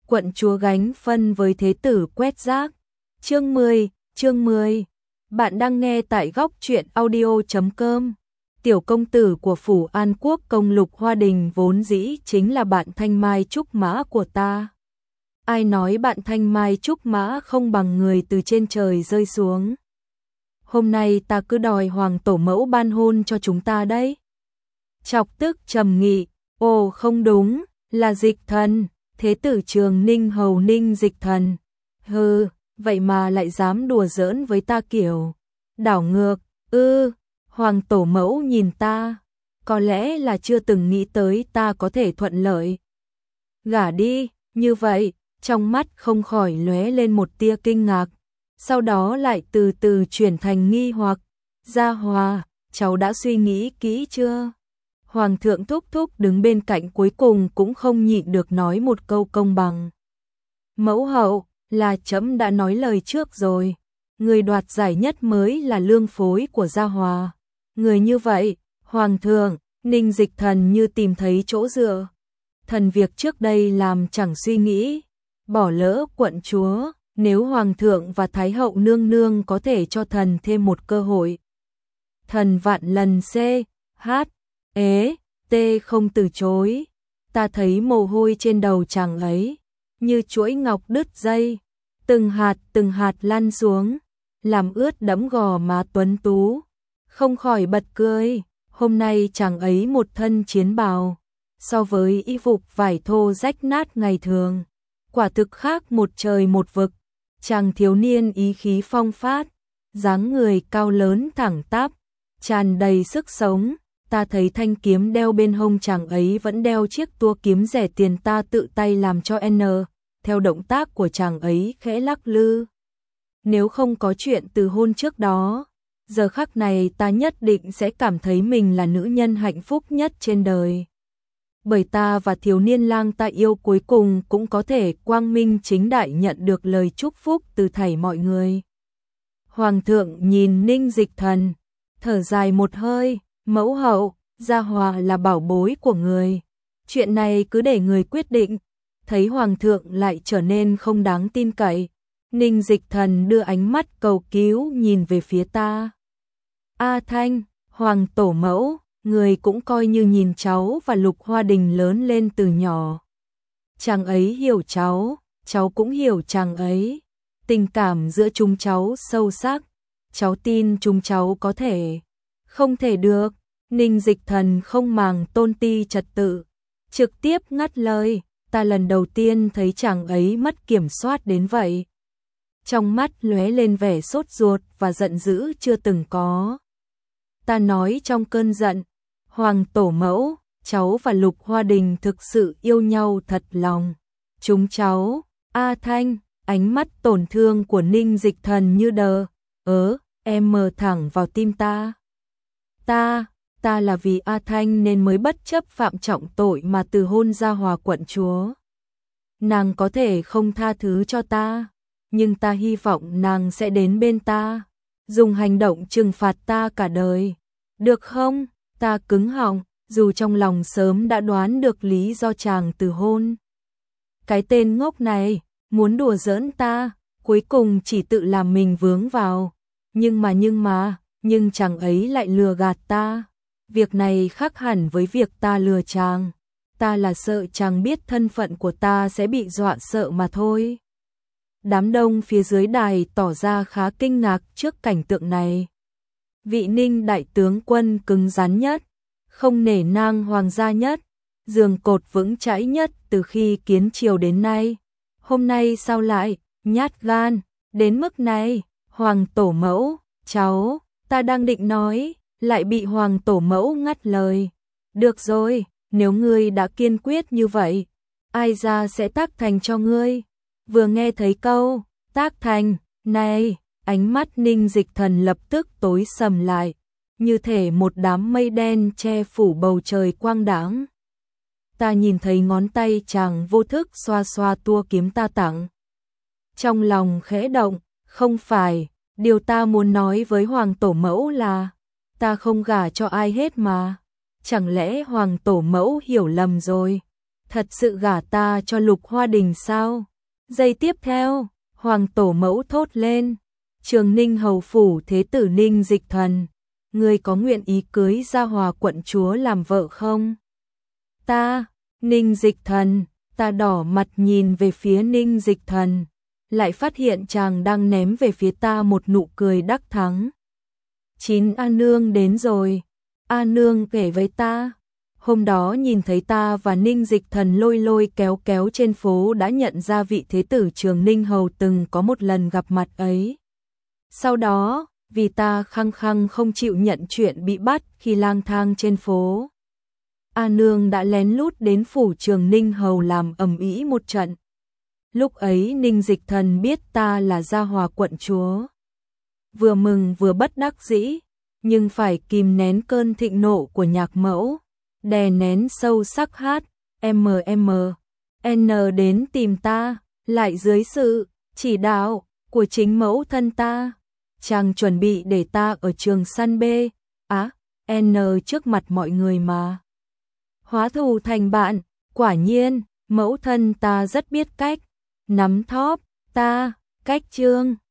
quận chúa gánh phân với thế tử quét rác. Chương 10. Bạn đang nghe tại góc truyện audio.com. Tiểu công tử của phủ An Quốc công Lục Hoa Đình vốn dĩ chính là bạn thanh mai trúc mã của ta. Ai nói bạn thanh mai trúc mã không bằng người từ trên trời rơi xuống. Hôm nay ta cứ đòi hoàng tổ mẫu ban hôn cho chúng ta đấy. Chọc tức trầm nghị, ồ không đúng, là Dịch Thần, thế tử Trường Ninh hầu Ninh Dịch Thần. Hừ, vậy mà lại dám đùa giỡn với ta kiểu đảo ngược. Hoàng tổ mẫu nhìn ta, có lẽ là chưa từng nghĩ tới ta có thể thuận lợi gả đi, như vậy, trong mắt không khỏi lóe lên một tia kinh ngạc, sau đó lại từ từ chuyển thành nghi hoặc. Gia Hòa, cháu đã suy nghĩ kỹ chưa? Hoàng thượng thúc thúc đứng bên cạnh cuối cùng cũng không nhịn được nói một câu công bằng. Mẫu hậu, là trẫm đã nói lời trước rồi, người đoạt giải nhất mới là lương phối của Gia Hòa. Người như vậy, Hoàng thượng, Ninh Dịch Thần như tìm thấy chỗ dựa. Thần việc trước đây làm chẳng suy nghĩ, bỏ lỡ quận chúa, nếu Hoàng thượng và Thái hậu nương nương có thể cho thần thêm một cơ hội. Thần vạn lần không từ chối. Ta thấy mồ hôi trên đầu chàng ấy, như chuỗi ngọc đứt dây, từng hạt lăn xuống, làm ướt đẫm gò má tuấn tú. Không khỏi bật cười, hôm nay chàng ấy một thân chiến bào, so với y phục vải thô rách nát ngày thường, quả thực khác một trời một vực. Chàng thiếu niên ý khí phong phát, dáng người cao lớn thẳng tắp, tràn đầy sức sống. Ta thấy thanh kiếm đeo bên hông chàng ấy vẫn đeo chiếc tua kiếm rẻ tiền ta tự tay làm cho theo động tác của chàng ấy khẽ lắc lư. Nếu không có chuyện từ hôn trước đó, giờ khắc này ta nhất định sẽ cảm thấy mình là nữ nhân hạnh phúc nhất trên đời. Bởi ta và thiếu niên lang ta yêu cuối cùng cũng có thể quang minh chính đại nhận được lời chúc phúc từ thảy mọi người. Hoàng thượng nhìn Ninh Dịch Thần, thở dài một hơi, mẫu hậu, Gia Hòa là bảo bối của người. Chuyện này cứ để người quyết định. Thấy Hoàng thượng lại trở nên không đáng tin cậy, Ninh Dịch Thần đưa ánh mắt cầu cứu nhìn về phía ta. A Thanh, Hoàng tổ mẫu, người cũng coi như nhìn cháu và Lục Hoa Đình lớn lên từ nhỏ. Chàng ấy hiểu cháu cũng hiểu chàng ấy. Tình cảm giữa chúng cháu sâu sắc, cháu tin chúng cháu có thể. Không thể được. Ninh Dịch Thần không màng tôn ti trật tự, trực tiếp ngắt lời. Ta lần đầu tiên thấy chàng ấy mất kiểm soát đến vậy. Trong mắt lóe lên vẻ sốt ruột và giận dữ chưa từng có. Ta nói trong cơn giận, Hoàng tổ mẫu, cháu và Lục Hoa Đình thực sự yêu nhau thật lòng. Chúng cháu, A Thanh, ánh mắt tổn thương của Ninh Dịch Thần như em mờ thẳng vào tim ta. Ta là vì A Thanh nên mới bất chấp phạm trọng tội mà từ hôn Gia Hòa quận chúa. Nàng có thể không tha thứ cho ta, nhưng ta hy vọng nàng sẽ đến bên ta, dùng hành động trừng phạt ta cả đời. Được không? Ta cứng họng, dù trong lòng sớm đã đoán được lý do chàng từ hôn. Cái tên ngốc này, muốn đùa giỡn ta, cuối cùng chỉ tự làm mình vướng vào. Nhưng chàng ấy lại lừa gạt ta. Việc này khác hẳn với việc ta lừa chàng. Ta là sợ chàng biết thân phận của ta sẽ bị dọa sợ mà thôi. Đám đông phía dưới đài tỏ ra khá kinh ngạc trước cảnh tượng này. Vị Ninh đại tướng quân cứng rắn nhất, không nể nang hoàng gia nhất, giường cột vững chãi nhất từ khi kiến triều đến nay. Hôm nay sao lại nhát gan đến mức này? Hoàng tổ mẫu, cháu, ta đang định nói, lại bị Hoàng tổ mẫu ngắt lời. Được rồi, nếu ngươi đã kiên quyết như vậy, ai ra sẽ tác thành cho ngươi. Vừa nghe thấy câu tác thành này, ánh mắt Ninh Dịch Thần lập tức tối sầm lại, như thể một đám mây đen che phủ bầu trời quang đãng. Ta nhìn thấy ngón tay chàng vô thức xoa xoa tua kiếm ta tặng. Trong lòng khẽ động, không phải, điều ta muốn nói với Hoàng tổ mẫu là ta không gả cho ai hết mà. Chẳng lẽ Hoàng tổ mẫu hiểu lầm rồi? thật sự gả ta cho Lục Hoa Đình sao? Giây tiếp theo, Hoàng tổ mẫu thốt lên, Trường Ninh hầu phủ thế tử Ninh Dịch Thần, ngươi có nguyện ý cưới Gia Hòa quận chúa làm vợ không? Ta, Ninh Dịch Thần, ta đỏ mặt nhìn về phía Ninh Dịch Thần, lại phát hiện chàng đang ném về phía ta một nụ cười đắc thắng. Chín A Nương đến rồi, A Nương kể với ta, hôm đó nhìn thấy ta và Ninh Dịch Thần lôi lôi kéo kéo trên phố đã nhận ra vị thế tử Trường Ninh hầu từng có một lần gặp mặt ấy. Sau đó, vì ta khăng khăng không chịu nhận chuyện bị bắt khi lang thang trên phố, A Nương đã lén lút đến phủ Trường Ninh hầu làm ầm ĩ một trận. Lúc ấy Ninh Dịch Thần biết ta là Gia Hòa quận chúa, vừa mừng vừa bất đắc dĩ, nhưng phải kìm nén cơn thịnh nộ của nhạc mẫu, đè nén sâu sắc hát N đến tìm ta, lại dưới sự chỉ đạo của chính mẫu thân ta, chàng chuẩn bị để ta ở trường săn B, N trước mặt mọi người mà hóa thù thành bạn. Quả nhiên, mẫu thân ta rất biết cách nắm thóp ta, cách chương